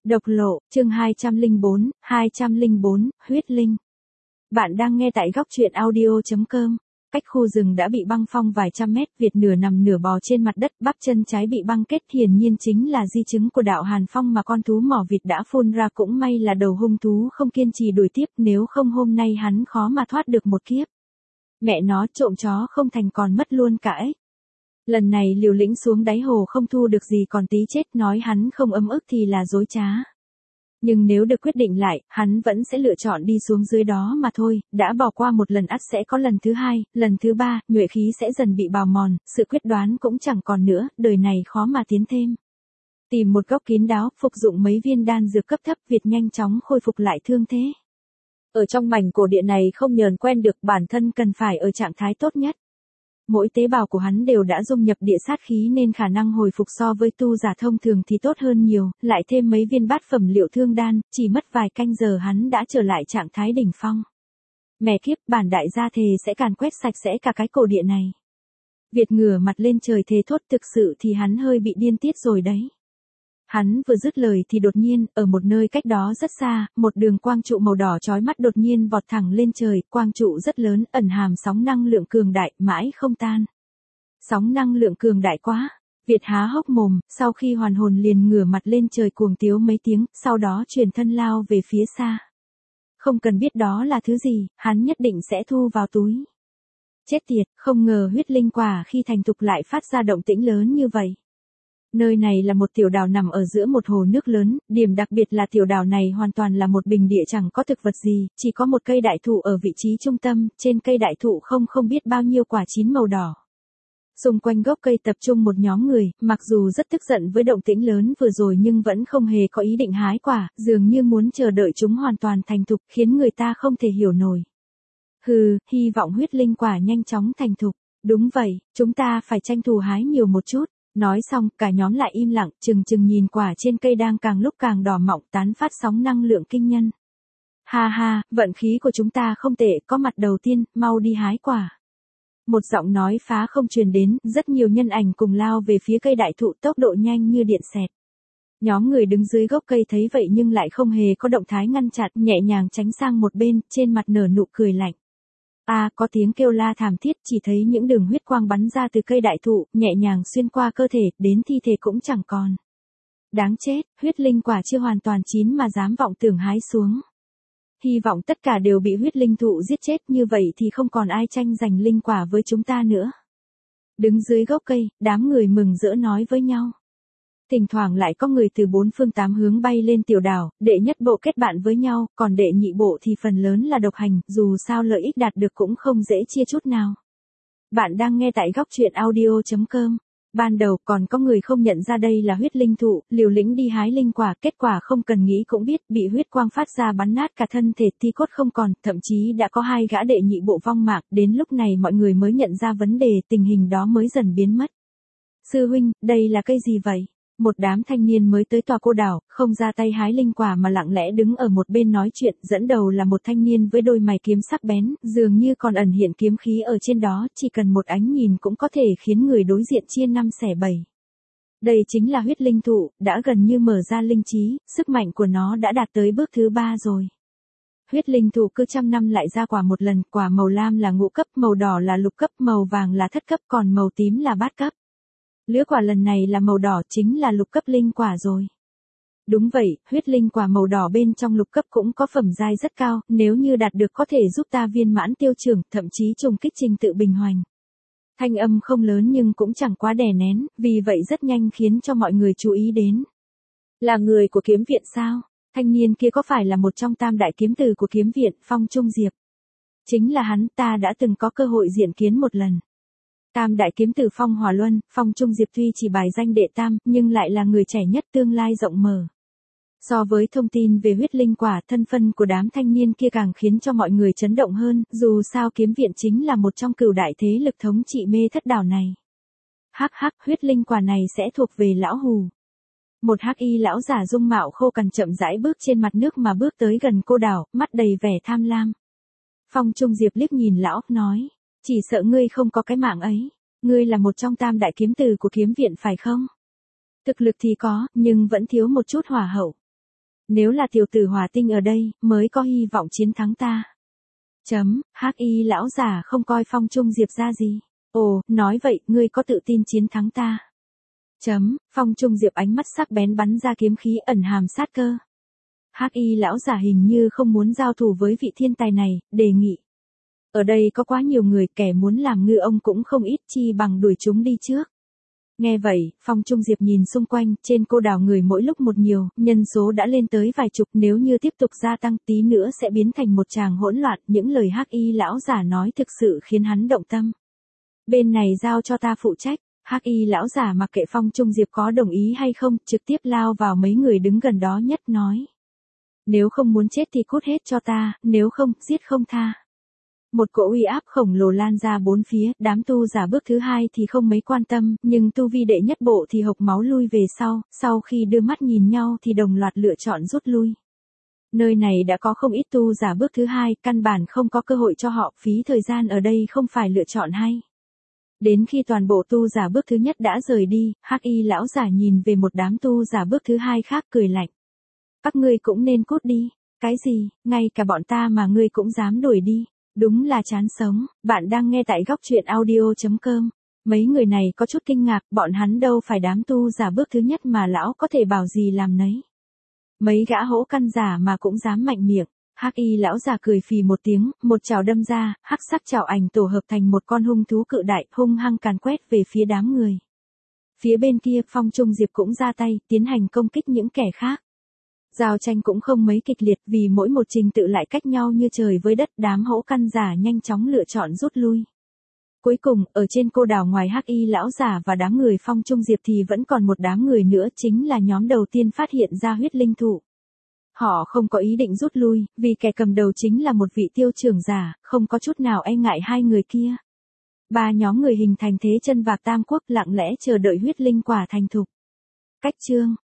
Độc lộ, chương 204, huyết linh. Bạn đang nghe tại góc truyện audio.com. Cách khu rừng đã bị băng phong vài trăm mét, Việt nửa nằm nửa bò trên mặt đất, bắp chân trái bị băng kết, hiển nhiên chính là di chứng của đạo Hàn Phong mà con thú mỏ vịt đã phun ra. Cũng may là đầu hung thú không kiên trì đuổi tiếp, nếu không hôm nay hắn khó mà thoát được một kiếp. Mẹ nó, trộm chó không thành còn mất luôn cả ấy. Lần này liều lĩnh xuống đáy hồ không thu được gì còn tí chết, nói hắn không ấm ức thì là dối trá. Nhưng nếu được quyết định lại, hắn vẫn sẽ lựa chọn đi xuống dưới đó mà thôi, đã bỏ qua một lần ắt sẽ có lần thứ hai, lần thứ ba, nhuệ khí sẽ dần bị bào mòn, sự quyết đoán cũng chẳng còn nữa, đời này khó mà tiến thêm. Tìm một góc kín đáo, phục dụng mấy viên đan dược cấp thấp, Việt nhanh chóng khôi phục lại thương thế. Ở trong mảnh cổ địa này không nhờn quen được, bản thân cần phải ở trạng thái tốt nhất. Mỗi tế bào của hắn đều đã dung nhập địa sát khí nên khả năng hồi phục so với tu giả thông thường thì tốt hơn nhiều, lại thêm mấy viên bát phẩm liệu thương đan, chỉ mất vài canh giờ hắn đã trở lại trạng thái đỉnh phong. Mẹ kiếp, bản đại gia thề sẽ càn quét sạch sẽ cả cái cổ địa này. Việt ngửa mặt lên trời thề thốt, thực sự thì hắn hơi bị điên tiết rồi đấy. Hắn vừa dứt lời thì đột nhiên, ở một nơi cách đó rất xa, một đường quang trụ màu đỏ chói mắt đột nhiên vọt thẳng lên trời, quang trụ rất lớn, ẩn hàm sóng năng lượng cường đại, mãi không tan. Sóng năng lượng cường đại quá, Việt há hốc mồm, sau khi hoàn hồn liền ngửa mặt lên trời cuồng tiếu mấy tiếng, sau đó chuyển thân lao về phía xa. Không cần biết đó là thứ gì, hắn nhất định sẽ thu vào túi. Chết tiệt, không ngờ huyết linh quả khi thành thục lại phát ra động tĩnh lớn như vậy. Nơi này là một tiểu đảo nằm ở giữa một hồ nước lớn, điểm đặc biệt là tiểu đảo này hoàn toàn là một bình địa chẳng có thực vật gì, chỉ có một cây đại thụ ở vị trí trung tâm, trên cây đại thụ không biết bao nhiêu quả chín màu đỏ. Xung quanh gốc cây tập trung một nhóm người, mặc dù rất tức giận với động tĩnh lớn vừa rồi nhưng vẫn không hề có ý định hái quả, dường như muốn chờ đợi chúng hoàn toàn thành thục, khiến người ta không thể hiểu nổi. Hừ, hy vọng huyết linh quả nhanh chóng thành thục. Đúng vậy, chúng ta phải tranh thủ hái nhiều một chút. Nói xong, cả nhóm lại im lặng, chừng nhìn quả trên cây đang càng lúc càng đỏ mọng, tán phát sóng năng lượng kinh nhân. Ha ha, vận khí của chúng ta không tệ, có mặt đầu tiên, mau đi hái quả. Một giọng nói phá không truyền đến, rất nhiều nhân ảnh cùng lao về phía cây đại thụ, tốc độ nhanh như điện xẹt. Nhóm người đứng dưới gốc cây thấy vậy nhưng lại không hề có động thái ngăn chặn, nhẹ nhàng tránh sang một bên, trên mặt nở nụ cười lạnh. Có tiếng kêu la thảm thiết, chỉ thấy những đường huyết quang bắn ra từ cây đại thụ, nhẹ nhàng xuyên qua cơ thể, đến thi thể cũng chẳng còn. Đáng chết, huyết linh quả chưa hoàn toàn chín mà dám vọng tưởng hái xuống. Hy vọng tất cả đều bị huyết linh thụ giết chết, như vậy thì không còn ai tranh giành linh quả với chúng ta nữa. Đứng dưới gốc cây, đám người mừng rỡ nói với nhau. Thỉnh thoảng lại có người từ bốn phương tám hướng bay lên tiểu đảo, đệ nhất bộ kết bạn với nhau, còn đệ nhị bộ thì phần lớn là độc hành, dù sao lợi ích đạt được cũng không dễ chia chút nào. Bạn đang nghe tại góc truyện audio.com. Ban đầu còn có người không nhận ra đây là huyết linh thụ, liều lĩnh đi hái linh quả, kết quả không cần nghĩ cũng biết, bị huyết quang phát ra bắn nát cả thân thể, thi cốt không còn, thậm chí đã có 2 gã đệ nhị bộ vong mạng, đến lúc này mọi người mới nhận ra vấn đề, tình hình đó mới dần biến mất. Sư huynh, đây là cây gì vậy? Một đám thanh niên mới tới tòa cô đảo, không ra tay hái linh quả mà lặng lẽ đứng ở một bên nói chuyện, dẫn đầu là một thanh niên với đôi mày kiếm sắc bén, dường như còn ẩn hiện kiếm khí ở trên đó, chỉ cần một ánh nhìn cũng có thể khiến người đối diện chia 5 xẻ 7. Đây chính là huyết linh thụ, đã gần như mở ra linh trí, sức mạnh của nó đã đạt tới bước thứ 3 rồi. Huyết linh thụ cứ trăm năm lại ra quả một lần, quả màu lam là ngũ cấp, màu đỏ là lục cấp, màu vàng là thất cấp, còn màu tím là bát cấp. Lứa quả lần này là màu đỏ, chính là lục cấp linh quả rồi. Đúng vậy, huyết linh quả màu đỏ bên trong lục cấp cũng có phẩm giai rất cao, nếu như đạt được có thể giúp ta viên mãn tiêu trưởng, thậm chí trùng kích trình tự bình hoành. Thanh âm không lớn nhưng cũng chẳng quá đè nén, vì vậy rất nhanh khiến cho mọi người chú ý đến. Là người của kiếm viện sao? Thanh niên kia có phải là một trong tam đại kiếm từ của kiếm viện, Phong Trung Diệp? Chính là hắn, ta đã từng có cơ hội diện kiến một lần. Tam đại kiếm tử Phong Hỏa Luân, Phong Trung Diệp tuy chỉ bài danh đệ tam, nhưng lại là người trẻ nhất, tương lai rộng mở. So với thông tin về huyết linh quả, thân phân của đám thanh niên kia càng khiến cho mọi người chấn động hơn, dù sao kiếm viện chính là một trong cửu đại thế lực thống trị mê thất đảo này. Hắc, huyết linh quả này sẽ thuộc về lão Hù. Một hắc y lão giả dung mạo khô cằn chậm rãi bước trên mặt nước mà bước tới gần cô đảo, mắt đầy vẻ tham lam. Phong Trung Diệp liếc nhìn lão, nói. Chỉ sợ ngươi không có cái mạng ấy. Ngươi là một trong tam đại kiếm từ của kiếm viện phải không? Thực lực thì có, nhưng vẫn thiếu một chút hỏa hậu. Nếu là tiểu tử hỏa tinh ở đây, mới có hy vọng chiến thắng ta. Hắc y lão giả không coi Phong Trung Diệp ra gì. Ồ, nói vậy, ngươi có tự tin chiến thắng ta. Phong Trung Diệp ánh mắt sắc bén bắn ra kiếm khí ẩn hàm sát cơ. Hắc y lão giả hình như không muốn giao thủ với vị thiên tài này, đề nghị. Ở đây có quá nhiều người, kẻ muốn làm ngư ông cũng không ít, chi bằng đuổi chúng đi trước. Nghe vậy, Phong Trung Diệp nhìn xung quanh, trên cô đảo người mỗi lúc một nhiều, nhân số đã lên tới vài chục, nếu như tiếp tục gia tăng tí nữa sẽ biến thành một tràng hỗn loạn, những lời Hắc y lão giả nói thực sự khiến hắn động tâm. Bên này giao cho ta phụ trách. Hắc y lão giả mặc kệ Phong Trung Diệp có đồng ý hay không, trực tiếp lao vào mấy người đứng gần đó nhất nói. Nếu không muốn chết thì cút hết cho ta, nếu không, giết không tha. Một cỗ uy áp khổng lồ lan ra bốn phía, đám tu giả bước thứ hai thì không mấy quan tâm, nhưng tu vi đệ nhất bộ thì hộc máu lui về sau khi đưa mắt nhìn nhau thì đồng loạt lựa chọn rút lui. Nơi này đã có không ít tu giả bước thứ hai, căn bản không có cơ hội cho họ, phí thời gian ở đây không phải lựa chọn hay. Đến khi toàn bộ tu giả bước thứ nhất đã rời đi, Hắc y lão giả nhìn về một đám tu giả bước thứ hai khác cười lạnh. Các ngươi cũng nên cút đi. Cái gì, ngay cả bọn ta mà ngươi cũng dám đuổi đi. Đúng là chán sống. Bạn đang nghe tại góc truyện audio.com. Mấy người này có chút kinh ngạc, bọn hắn đâu phải đám tu giả bước thứ nhất mà lão có thể bảo gì làm nấy. Mấy gã hỗ căn giả mà cũng dám mạnh miệng. Hắc y lão già cười phì một tiếng, một chảo đâm ra, hắc sắc chảo ảnh tổ hợp thành một con hung thú cự đại, hung hăng càn quét về phía đám người. Phía bên kia, Phong Trung Diệp cũng ra tay, tiến hành công kích những kẻ khác. Giao tranh cũng không mấy kịch liệt, vì mỗi một trình tự lại cách nhau như trời với đất, đám hỗ căn giả nhanh chóng lựa chọn rút lui. Cuối cùng, ở trên cô đảo ngoài Hắc y lão giả và đám người Phong Trung Diệp thì vẫn còn một đám người nữa, chính là nhóm đầu tiên phát hiện ra huyết linh thụ. Họ không có ý định rút lui, vì kẻ cầm đầu chính là một vị tiêu trưởng giả, không có chút nào e ngại hai người kia. Ba nhóm người hình thành thế chân vạc tam quốc lặng lẽ chờ đợi huyết linh quả thành thục. Cách chương